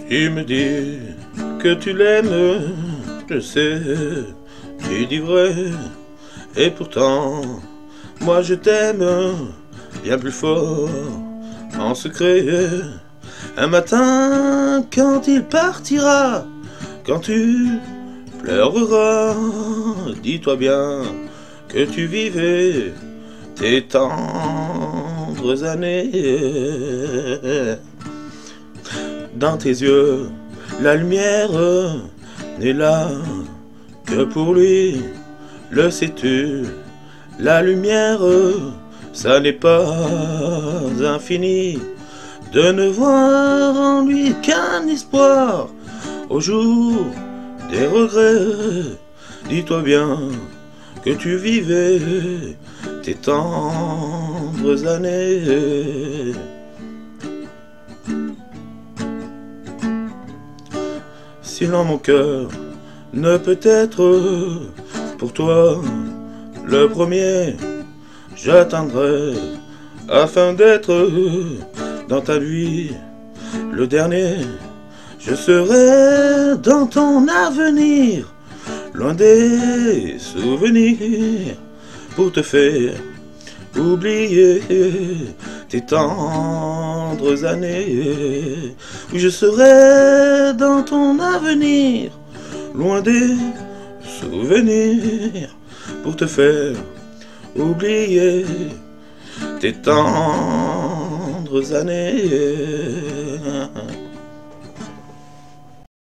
Tu me dis que tu l'aimes, je sais, tu dis vrai, et pourtant, moi je t'aime bien plus fort, en secret. Un matin, quand il partira, quand tu pleureras, dis-toi bien que tu vivais tes tendres années. Dans tes yeux, la lumière n'est là que pour lui, le sais-tu? La lumière, ça n'est pas infini, de ne voir en lui qu'un espoir au jour des regrets. Dis-toi bien que tu vivais tes tendres années. Sinon mon cœur ne peut être pour toi le premier, j'attendrai afin d'être dans ta vie le dernier. Je serai dans ton avenir, loin des souvenirs, pour te faire oublier tes tendres années. Oui, je serai dans ton avenir, loin des souvenirs, pour te faire oublier tes tendres années.